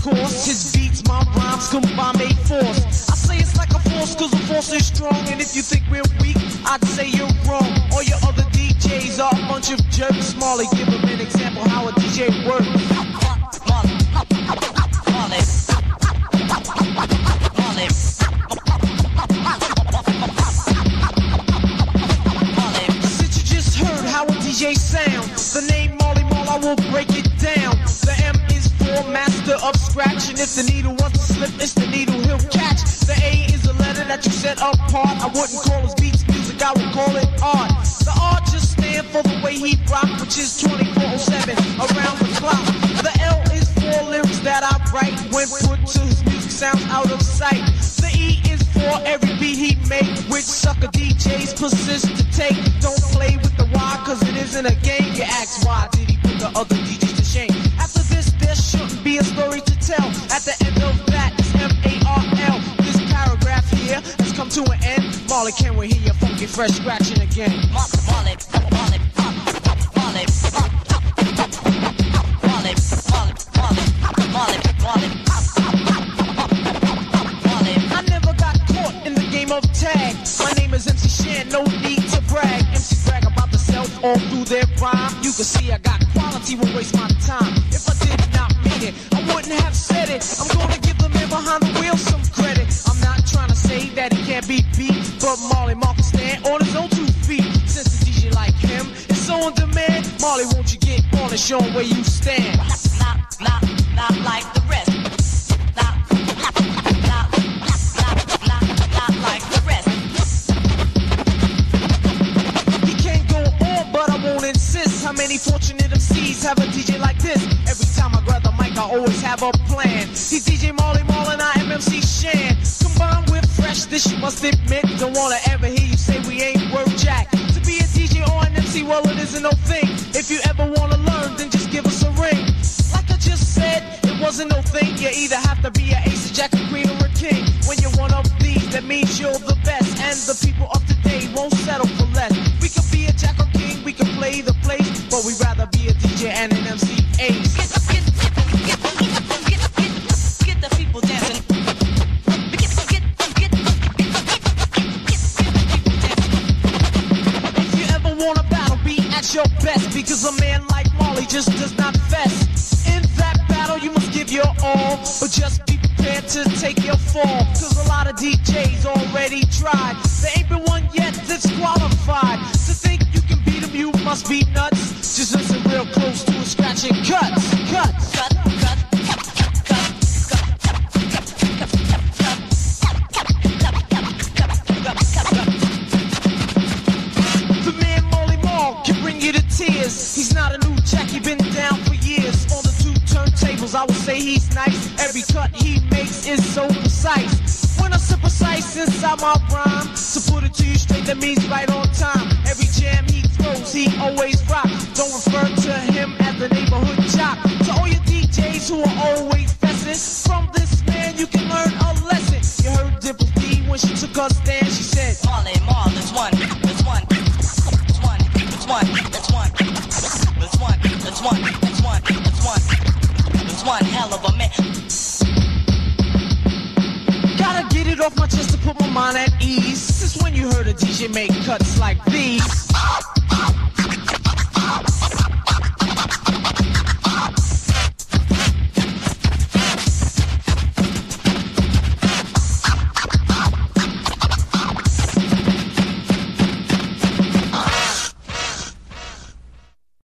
course. His beats, my rhymes, combine made force. I say it's like a force, cause the force is strong. And if you think we're weak, I'd say you're wrong. All your other DJs are a bunch of jerks. Marley, give them an example how a DJ works. Since you just heard how a DJ sounds, the name Marley Marl, I will break it down. The M is for master of scratch, and if the needle wants to slip, it's the needle he'll catch. The A is a letter that you set apart. I wouldn't call his beats music, I would call it art. The R just stand for the way he rock, which is 24/7 around the clock. The L is for lyrics that I write. When put to his music, sounds out of sight. The E is for every beat he make, which sucker DJs persist to take. Don't play with the Y, cause it isn't a game. You ask why did he put the other DJs to shame? After this, there shouldn't be a story to tell. At the end of that, it's M-A-R-L. This paragraph here has come to an end. Marley, can we hear your funky fresh scratching again? Marley, Marley, Marley, Marley, Marley, Marley, Marley. I never got caught in the game of tag. My name is MC Shan, no need to brag. MC brag about the self all through their rhyme. You can see I got quality, won't waste my time. If I did not mean it, I wouldn't have said it. I'm gonna give the man behind the wheel some credit. I'm not trying to say that he can't be beat, but Marley Marl can stand on his own 2 feet. Since a DJ like him is so in demand, Marley, won't you get on and show him where you stand? Not like the rest. Not like the rest. He can't go on, but I won't insist. How many fortunate MCs have a DJ like this? Every time I grab the mic, I always have a plan. He's DJ Marley Marl and I am MC Shan. Combined with fresh, this you must admit. Don't wanna ever hear you say we ain't worth jack. To be a DJ or an MC, well, it isn't no thing. If you ever wanna learn, then just give us a ring. Like I just said, it wasn't no thing. You either have to be an ace, a jack, a queen, or a king. When you're one of these, that means you're the best. And the people of today won't settle for less. We could be a jack or king, we could play the place, but we'd rather be a DJ and an MC ace. Get the people dancing. If you ever want a battle, be at your best, because a man like Marley just does not fess. In that battle, you must give your all, but just be prepared to take your fall, cause a lot of DJs already tried. There ain't been one yet that's qualified. To think you can beat them, you must be nuts. Just listen real close to a scratching cuts. Cuts. Cut, cut. The man Marley Marl can bring you to tears. He's not a new jack, he been down for years. On the 2 turntables, I would say he's nice. Every cut he makes is so precise. When I say precise inside my rhyme, to put it to you straight, that means right on time. Every jam he throws, he always rock. Don't refer to him as the neighborhood jock. To all your DJs who are always fessing, from this man you can learn a lesson. You heard Dimple D when she took her stand, she said, Marley Marl is one. It's one. It's one. It's one. It's one. It's one. It's one. It's one. It's one. It's one hell of a man. Gotta get it off my chest to put my mind at ease. Since when you heard a DJ make cuts like these?